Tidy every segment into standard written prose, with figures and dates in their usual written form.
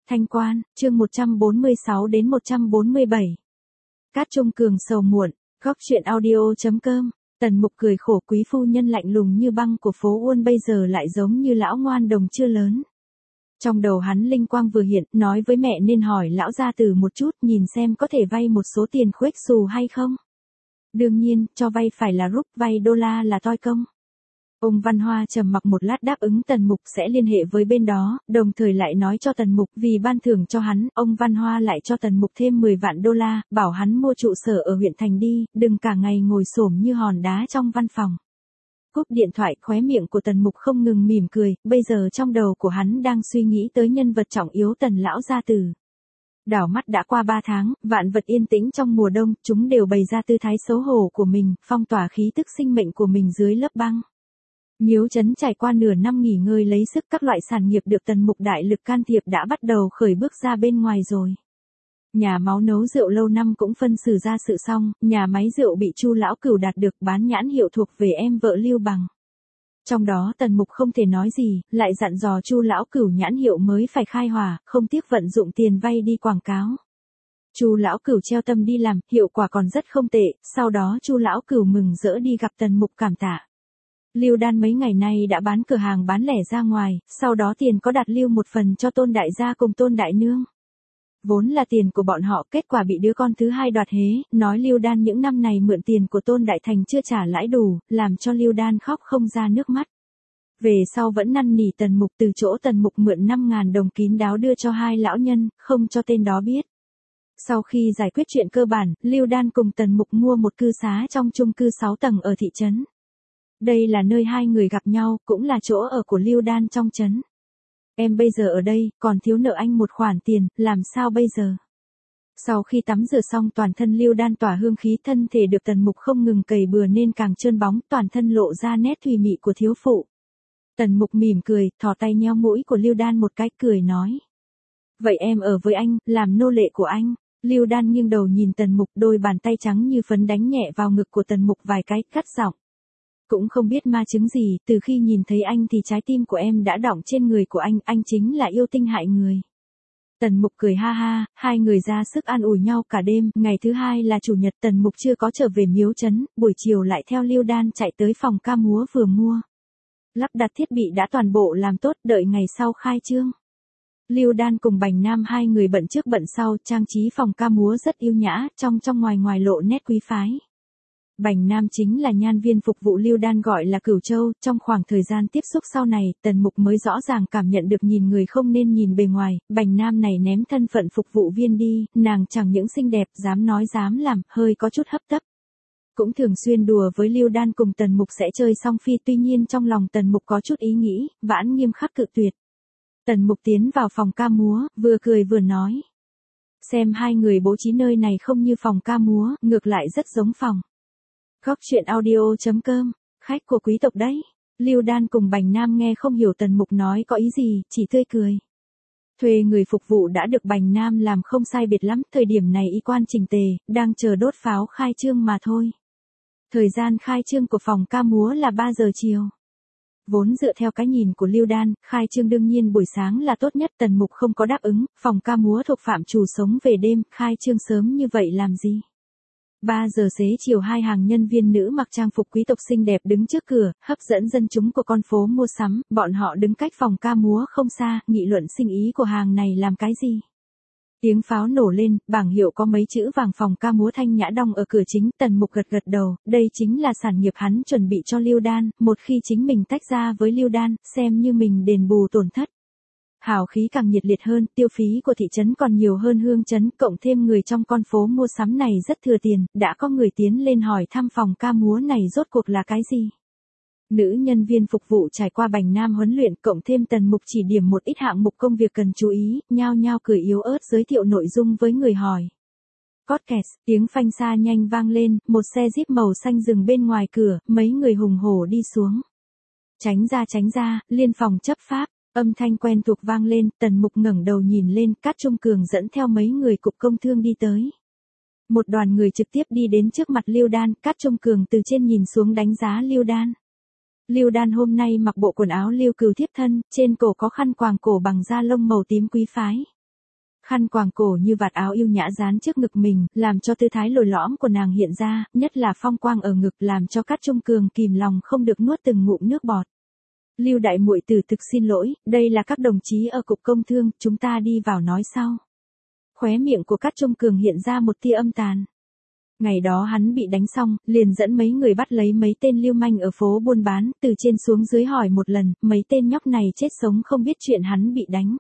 Thanh Quan, chương 146 đến 147. Cát Trung Cường sầu muộn, góc chuyện audio.com. Tần Mục cười khổ, quý phu nhân lạnh lùng như băng của phố Uôn bây giờ lại giống như lão ngoan đồng chưa lớn. Trong đầu hắn linh quang vừa hiện, nói với mẹ nên hỏi lão gia tử một chút, nhìn xem có thể vay một số tiền khuếch xù hay không. Đương nhiên, cho vay phải là rúp, vay đô la là toi công. Ông Văn Hoa trầm mặc một lát đáp ứng Tần Mục sẽ liên hệ với bên đó, đồng thời lại nói cho Tần Mục vì ban thưởng cho hắn, ông Văn Hoa lại cho Tần Mục thêm 10 vạn đô la, bảo hắn mua trụ sở ở huyện thành đi, đừng cả ngày ngồi xổm như hòn đá trong văn phòng. Cúp điện thoại, khóe miệng của Tần Mục không ngừng mỉm cười, bây giờ trong đầu của hắn đang suy nghĩ tới nhân vật trọng yếu Tần lão gia tử. Đảo mắt đã qua 3 tháng, vạn vật yên tĩnh trong mùa đông, chúng đều bày ra tư thái xấu hổ của mình, phong tỏa khí tức sinh mệnh của mình dưới lớp băng. Miếu trấn trải qua nửa năm nghỉ ngơi lấy sức, các loại sản nghiệp được Tần Mục đại lực can thiệp đã bắt đầu khởi bước ra bên ngoài rồi. Nhà máu nấu rượu lâu năm cũng phân xử ra sự xong, nhà máy rượu bị Chu lão cửu đạt được bán nhãn hiệu thuộc về em vợ Lưu Bằng. Trong đó Tần Mục không thể nói gì, lại dặn dò Chu lão cửu nhãn hiệu mới phải khai hỏa, không tiếc vận dụng tiền vay đi quảng cáo. Chu lão cửu treo tâm đi làm, hiệu quả còn rất không tệ, sau đó Chu lão cửu mừng rỡ đi gặp Tần Mục cảm tạ. Lưu Đan mấy ngày nay đã bán cửa hàng bán lẻ ra ngoài, sau đó tiền có đặt lưu một phần cho Tôn đại gia cùng Tôn đại nương. Vốn là tiền của bọn họ, kết quả bị đứa con thứ hai đoạt hế, nói Lưu Đan những năm này mượn tiền của Tôn đại thành chưa trả lãi đủ, làm cho Lưu Đan khóc không ra nước mắt. Về sau vẫn năn nỉ Tần Mục, từ chỗ Tần Mục mượn 5.000 đồng kín đáo đưa cho hai lão nhân, không cho tên đó biết. Sau khi giải quyết chuyện cơ bản, Lưu Đan cùng Tần Mục mua một cư xá trong chung cư 6 tầng ở thị trấn. Đây là nơi hai người gặp nhau, cũng là chỗ ở của Lưu Đan trong trấn. Em bây giờ ở đây, còn thiếu nợ anh một khoản tiền, làm sao bây giờ? Sau khi tắm rửa xong toàn thân Lưu Đan tỏa hương khí, thân thể được Tần Mục không ngừng cày bừa nên càng trơn bóng, toàn thân lộ ra nét thùy mị của thiếu phụ. Tần Mục mỉm cười, thò tay nhéo mũi của Lưu Đan một cái, cười nói. Vậy em ở với anh, làm nô lệ của anh. Lưu Đan nghiêng đầu nhìn Tần Mục, đôi bàn tay trắng như phấn đánh nhẹ vào ngực của Tần Mục vài cái, cắt giọng. Cũng không biết ma chứng gì, từ khi nhìn thấy anh thì trái tim của em đã đọng trên người của anh chính là yêu tinh hại người. Tần Mục cười ha ha, hai người ra sức an ủi nhau cả đêm, ngày thứ hai là chủ nhật, Tần Mục chưa có trở về miếu trấn, buổi chiều lại theo Lưu Đan chạy tới phòng ca múa vừa mua. Lắp đặt thiết bị đã toàn bộ làm tốt, đợi ngày sau khai trương. Lưu Đan cùng Bành Nam hai người bận trước bận sau, trang trí phòng ca múa rất yêu nhã, trong ngoài lộ nét quý phái. Bành Nam chính là nhan viên phục vụ Lưu Đan gọi là Cửu Châu, trong khoảng thời gian tiếp xúc sau này, Tần Mục mới rõ ràng cảm nhận được nhìn người không nên nhìn bề ngoài, Bành Nam này ném thân phận phục vụ viên đi, nàng chẳng những xinh đẹp, dám nói dám làm, hơi có chút hấp tấp. Cũng thường xuyên đùa với Lưu Đan cùng Tần Mục sẽ chơi song phi, tuy nhiên trong lòng Tần Mục có chút ý nghĩ, vãn nghiêm khắc cự tuyệt. Tần Mục tiến vào phòng ca múa, vừa cười vừa nói. Xem hai người bố trí nơi này không như phòng ca múa, ngược lại rất giống phòng. Góc chuyện audio.com, khách của quý tộc đấy. Lưu Đan cùng Bành Nam nghe không hiểu Tần Mục nói có ý gì, chỉ tươi cười. Thuê người phục vụ đã được Bành Nam làm không sai biệt lắm, thời điểm này y quan chỉnh tề, đang chờ đốt pháo khai trương mà thôi. Thời gian khai trương của phòng ca múa là 3 giờ chiều. Vốn dựa theo cái nhìn của Lưu Đan, khai trương đương nhiên buổi sáng là tốt nhất, Tần Mục không có đáp ứng, phòng ca múa thuộc phạm trù sống về đêm, khai trương sớm như vậy làm gì? 3 giờ xế chiều hai hàng nhân viên nữ mặc trang phục quý tộc xinh đẹp đứng trước cửa, hấp dẫn dân chúng của con phố mua sắm, bọn họ đứng cách phòng ca múa không xa, nghị luận sinh ý của hàng này làm cái gì. Tiếng pháo nổ lên, bảng hiệu có mấy chữ vàng phòng ca múa Thanh Nhã đong ở cửa chính, Tần Mục gật đầu, đây chính là sản nghiệp hắn chuẩn bị cho Lưu Đan, một khi chính mình tách ra với Lưu Đan, xem như mình đền bù tổn thất. Hào khí càng nhiệt liệt hơn, tiêu phí của thị trấn còn nhiều hơn hương trấn, cộng thêm người trong con phố mua sắm này rất thừa tiền, đã có người tiến lên hỏi thăm phòng ca múa này rốt cuộc là cái gì. Nữ nhân viên phục vụ trải qua Bành Nam huấn luyện, cộng thêm Tần Mục chỉ điểm một ít hạng mục công việc cần chú ý, nhao nhao cười yếu ớt giới thiệu nội dung với người hỏi. Cót kẹt, tiếng phanh xa nhanh vang lên, một xe Jeep màu xanh dừng bên ngoài cửa, mấy người hùng hổ đi xuống. Tránh ra, liên phòng chấp pháp. Âm thanh quen thuộc vang lên, Tần Mục ngẩng đầu nhìn lên, Cát Trung Cường dẫn theo mấy người cục công thương đi tới. Một đoàn người trực tiếp đi đến trước mặt Lưu Đan, Cát Trung Cường từ trên nhìn xuống đánh giá Lưu Đan. Lưu Đan hôm nay mặc bộ quần áo Lưu Cừu thiếp thân, trên cổ có khăn quàng cổ bằng da lông màu tím quý phái. Khăn quàng cổ như vạt áo yêu nhã dán trước ngực mình, làm cho tư thái lồi lõm của nàng hiện ra, nhất là phong quang ở ngực làm cho Cát Trung Cường kìm lòng không được nuốt từng ngụm nước bọt. Lưu đại muội tử thực xin lỗi, đây là các đồng chí ở cục công thương, chúng ta đi vào nói sau. Khóe miệng của Cát Trung Cường hiện ra một tia âm tàn. Ngày đó hắn bị đánh xong, liền dẫn mấy người bắt lấy mấy tên lưu manh ở phố buôn bán, từ trên xuống dưới hỏi một lần, mấy tên nhóc này chết sống không biết chuyện hắn bị đánh.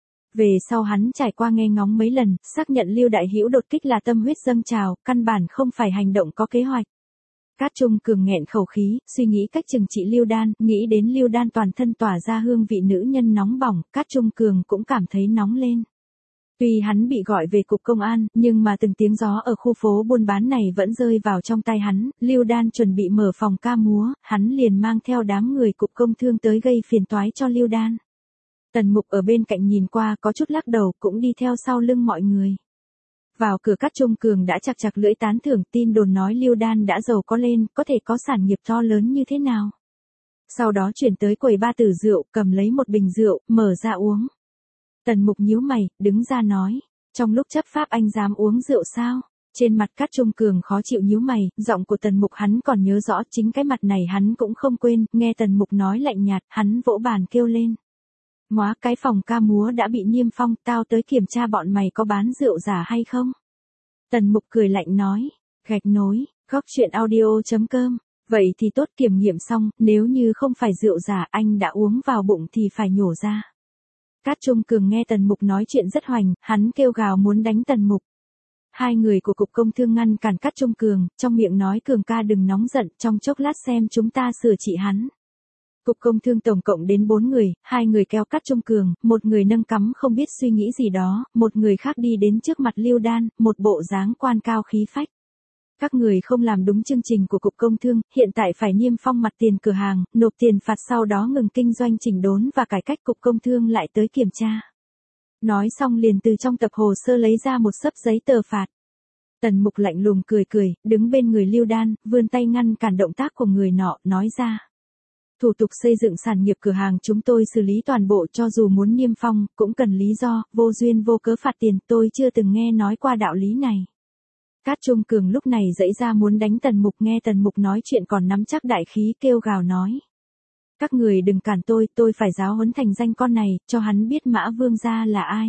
Về sau hắn trải qua nghe ngóng mấy lần, xác nhận Lưu Đại Hữu đột kích là tâm huyết dâng trào, căn bản không phải hành động có kế hoạch. Cát Trung Cường nghẹn khẩu khí, suy nghĩ cách trừng trị Lưu Đan, nghĩ đến Lưu Đan toàn thân tỏa ra hương vị nữ nhân nóng bỏng, Cát Trung Cường cũng cảm thấy nóng lên. Tuy hắn bị gọi về cục công an, nhưng mà từng tiếng gió ở khu phố buôn bán này vẫn rơi vào trong tai hắn, Lưu Đan chuẩn bị mở phòng ca múa, hắn liền mang theo đám người cục công thương tới gây phiền toái cho Lưu Đan. Tần Mục ở bên cạnh nhìn qua có chút lắc đầu cũng đi theo sau lưng mọi người. Vào cửa Cát Trung Cường đã chặt chặt lưỡi tán thưởng, tin đồn nói Lưu Đan đã giàu có lên, có thể có sản nghiệp to lớn như thế nào. Sau đó chuyển tới quầy ba tử rượu, cầm lấy một bình rượu, mở ra uống. Tần Mục nhíu mày, đứng ra nói, trong lúc chấp pháp anh dám uống rượu sao? Trên mặt Cát Trung Cường khó chịu nhíu mày, giọng của Tần Mục hắn còn nhớ rõ, chính cái mặt này hắn cũng không quên, nghe Tần Mục nói lạnh nhạt, hắn vỗ bàn kêu lên. Móa, cái phòng ca múa đã bị niêm phong, tao tới kiểm tra bọn mày có bán rượu giả hay không? Tần Mục cười lạnh nói, gạch nối, góc chuyện audio.com, vậy thì tốt, kiểm nghiệm xong, nếu như không phải rượu giả anh đã uống vào bụng thì phải nhổ ra. Cát Trung Cường nghe Tần Mục nói chuyện rất hoành, hắn kêu gào muốn đánh Tần Mục. Hai người của cục công thương ngăn cản Cát Trung Cường, trong miệng nói Cường ca đừng nóng giận, trong chốc lát xem chúng ta sửa trị hắn. Cục công thương tổng cộng đến 4 người, 2 người kéo Cát Trung Cường, một người nâng cắm không biết suy nghĩ gì đó, một người khác đi đến trước mặt Lưu Đan, một bộ dáng quan cao khí phách. Các người không làm đúng chương trình của cục công thương, hiện tại phải niêm phong mặt tiền cửa hàng, nộp tiền phạt sau đó ngừng kinh doanh chỉnh đốn và cải cách, cục công thương lại tới kiểm tra. Nói xong liền từ trong tập hồ sơ lấy ra một xấp giấy tờ phạt. Tần Mục lạnh lùng cười cười, đứng bên người Lưu Đan, vươn tay ngăn cản động tác của người nọ, nói ra. Thủ tục xây dựng sản nghiệp cửa hàng chúng tôi xử lý toàn bộ, cho dù muốn niêm phong, cũng cần lý do, vô duyên vô cớ phạt tiền, tôi chưa từng nghe nói qua đạo lý này. Cát Trung Cường lúc này dãy ra muốn đánh Tần Mục, nghe Tần Mục nói chuyện còn nắm chắc đại khí, kêu gào nói. Các người đừng cản tôi phải giáo huấn thành danh con này, cho hắn biết Mã Vương gia là ai.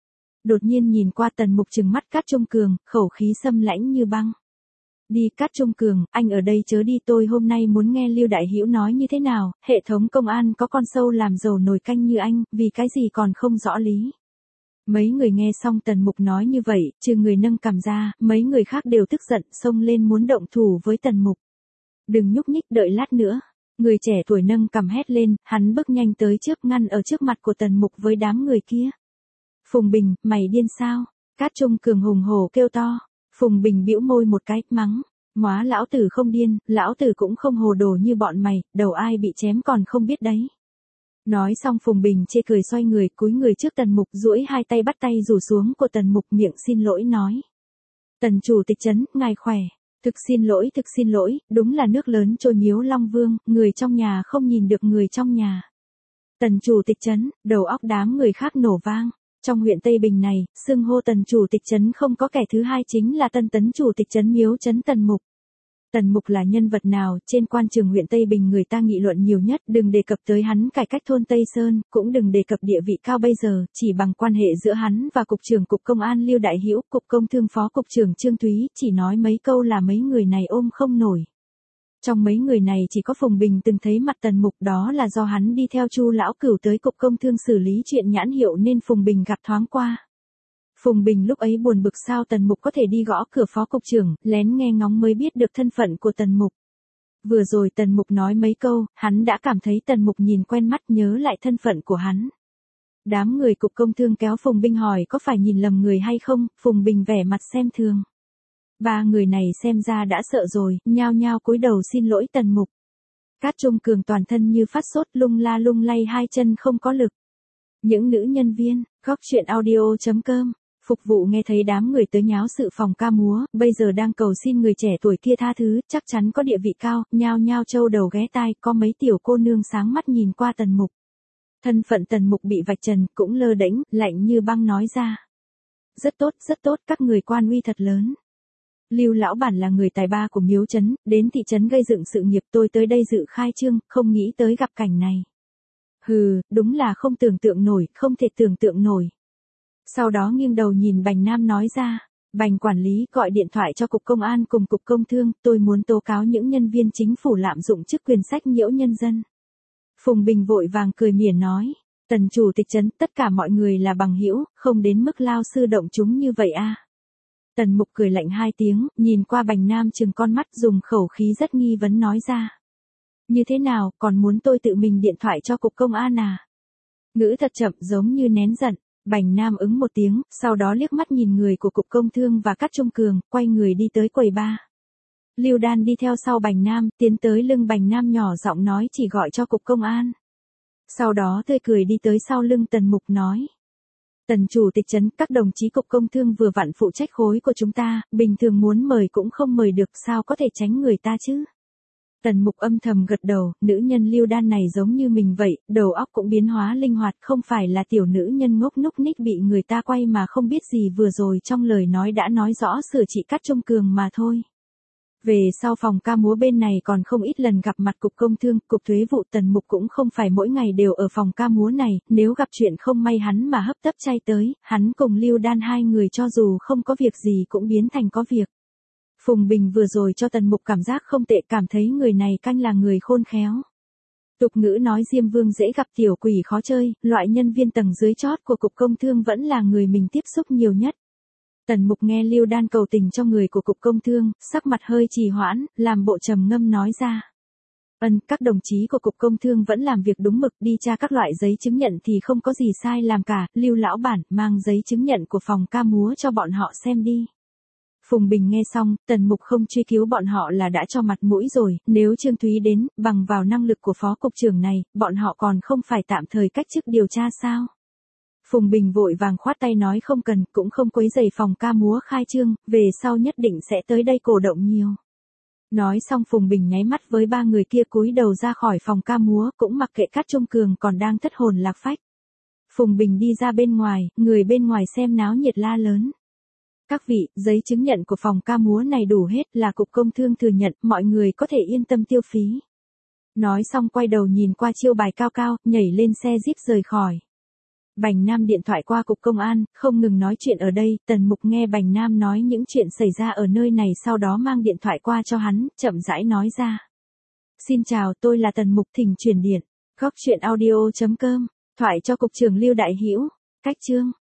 Đột nhiên nhìn qua Tần Mục trừng mắt Cát Trung Cường, khẩu khí xâm lãnh như băng. Đi Cát Trung Cường, anh ở đây chớ đi, tôi hôm nay muốn nghe Lưu Đại Hữu nói như thế nào, hệ thống công an có con sâu làm dầu nồi canh như anh, vì cái gì còn không rõ lý. Mấy người nghe xong Tần Mục nói như vậy, trừ người nâng cằm ra, mấy người khác đều tức giận, xông lên muốn động thủ với Tần Mục. Đừng nhúc nhích, đợi lát nữa. Người trẻ tuổi nâng cằm hét lên, hắn bước nhanh tới trước, ngăn ở trước mặt của Tần Mục với đám người kia. Phùng Bình, mày điên sao? Cát Trung Cường hùng hổ kêu to. Phùng Bình bĩu môi một cái, mắng. Móa, lão tử không điên, lão tử cũng không hồ đồ như bọn mày, đầu ai bị chém còn không biết đấy. Nói xong Phùng Bình chê cười xoay người, cúi người trước Tần Mục, duỗi hai tay bắt tay rủ xuống của Tần Mục, miệng xin lỗi nói. Tần chủ tịch trấn, ngài khỏe. Thực xin lỗi, đúng là nước lớn trôi miếu Long Vương, người trong nhà không nhìn được người trong nhà. Tần chủ tịch trấn, đầu óc đám người khác nổ vang. Trong huyện Tây Bình này, xưng hô Tần chủ tịch trấn không có kẻ thứ hai, chính là Tân Tấn chủ tịch trấn miếu trấn Tần Mục. Tần Mục là nhân vật nào trên quan trường huyện Tây Bình người ta nghị luận nhiều nhất, đừng đề cập tới hắn cải cách thôn Tây Sơn, cũng đừng đề cập địa vị cao bây giờ, chỉ bằng quan hệ giữa hắn và cục trưởng cục công an Lưu Đại Hữu, cục công thương phó cục trưởng Trương Thúy, chỉ nói mấy câu là mấy người này ôm không nổi. Trong mấy người này chỉ có Phùng Bình từng thấy mặt Tần Mục, đó là do hắn đi theo Chu lão cửu tới cục công thương xử lý chuyện nhãn hiệu nên Phùng Bình gặp thoáng qua. Phùng Bình lúc ấy buồn bực sao Tần Mục có thể đi gõ cửa phó cục trưởng, lén nghe ngóng mới biết được thân phận của Tần Mục. Vừa rồi Tần Mục nói mấy câu, hắn đã cảm thấy Tần Mục nhìn quen mắt, nhớ lại thân phận của hắn. Đám người cục công thương kéo Phùng Bình hỏi có phải nhìn lầm người hay không, Phùng Bình vẻ mặt xem thường. Ba người này xem ra đã sợ rồi, nhao nhao cúi đầu xin lỗi Tần Mục. Cát Trung Cường toàn thân như phát sốt, lung la lung lay hai chân không có lực. Những nữ nhân viên, góc chuyện audio.com, phục vụ nghe thấy đám người tới nháo sự phòng ca múa, bây giờ đang cầu xin người trẻ tuổi kia tha thứ, chắc chắn có địa vị cao, nhao nhao trâu đầu ghé tai, có mấy tiểu cô nương sáng mắt nhìn qua Tần Mục. Thân phận Tần Mục bị vạch trần, cũng lơ đễnh, lạnh như băng nói ra. rất tốt, các người quan uy thật lớn. Lưu lão bản là người tài ba của Miếu trấn, đến thị trấn gây dựng sự nghiệp, tôi tới đây dự khai trương, không nghĩ tới gặp cảnh này. Hừ, đúng là không tưởng tượng nổi, không thể tưởng tượng nổi. Sau đó nghiêng đầu nhìn Bành Nam nói ra, Bành quản lý gọi điện thoại cho cục công an cùng cục công thương, tôi muốn tố cáo những nhân viên chính phủ lạm dụng chức quyền sách nhiễu nhân dân. Phùng Bình vội vàng cười mỉa nói, Tần chủ tịch trấn, tất cả mọi người là bằng hữu, không đến mức lao sư động chúng như vậy a. Tần Mục cười lạnh 2 tiếng, nhìn qua Bành Nam trừng con mắt, dùng khẩu khí rất nghi vấn nói ra. Như thế nào, còn muốn tôi tự mình điện thoại cho cục công an à? Ngữ thật chậm giống như nén giận. Bành Nam ứng một tiếng, sau đó liếc mắt nhìn người của cục công thương và Cát Trung Cường, quay người đi tới quầy ba. Lưu Đan đi theo sau Bành Nam, tiến tới lưng Bành Nam nhỏ giọng nói chỉ gọi cho cục công an. Sau đó tươi cười đi tới sau lưng Tần Mục nói. Tần chủ tịch trấn, các đồng chí cục công thương vừa vặn phụ trách khối của chúng ta, bình thường muốn mời cũng không mời được, sao có thể tránh người ta chứ? Tần Mục âm thầm gật đầu, nữ nhân Lưu Đan này giống như mình vậy, đầu óc cũng biến hóa linh hoạt, không phải là tiểu nữ nhân ngốc núc ních bị người ta quay mà không biết gì, vừa rồi trong lời nói đã nói rõ sửa trị Cát Trung Cường mà thôi. Về sau phòng ca múa bên này còn không ít lần gặp mặt cục công thương, cục thuế vụ, Tần Mục cũng không phải mỗi ngày đều ở phòng ca múa này, nếu gặp chuyện không may hắn mà hấp tấp chay tới, hắn cùng Lưu Đan hai người cho dù không có việc gì cũng biến thành có việc. Phùng Bình vừa rồi cho Tần Mục cảm giác không tệ, cảm thấy người này canh là người khôn khéo. Tục ngữ nói Diêm Vương dễ gặp tiểu quỷ khó chơi, loại nhân viên tầng dưới chót của cục công thương vẫn là người mình tiếp xúc nhiều nhất. Tần Mục nghe Lưu Đan cầu tình cho người của cục công thương, sắc mặt hơi trì hoãn, làm bộ trầm ngâm nói ra. Các đồng chí của cục công thương vẫn làm việc đúng mực, đi tra các loại giấy chứng nhận thì không có gì sai làm cả, Lưu lão bản, mang giấy chứng nhận của phòng ca múa cho bọn họ xem đi. Phùng Bình nghe xong, Tần Mục không truy cứu bọn họ là đã cho mặt mũi rồi, nếu Trương Thúy đến, bằng vào năng lực của phó cục trưởng này, bọn họ còn không phải tạm thời cách chức điều tra sao? Phùng Bình vội vàng khoát tay nói không cần, cũng không quấy rầy phòng ca múa khai trương, về sau nhất định sẽ tới đây cổ động nhiều. Nói xong Phùng Bình nháy mắt với 3 người kia cúi đầu ra khỏi phòng ca múa, cũng mặc kệ Cát Trung Cường còn đang thất hồn lạc phách. Phùng Bình đi ra bên ngoài, người bên ngoài xem náo nhiệt la lớn. Các vị, giấy chứng nhận của phòng ca múa này đủ hết, là cục công thương thừa nhận, mọi người có thể yên tâm tiêu phí. Nói xong quay đầu nhìn qua chiêu bài cao cao, nhảy lên xe jeep rời khỏi. Bành Nam điện thoại qua cục công an, không ngừng nói chuyện ở đây, Tần Mục nghe Bành Nam nói những chuyện xảy ra ở nơi này, sau đó mang điện thoại qua cho hắn, chậm rãi nói ra. Xin chào, tôi là Tần Mục, thỉnh truyền điện. Góc truyện audio.com, thoại cho cục trưởng Lưu Đại Hữu, cách chương.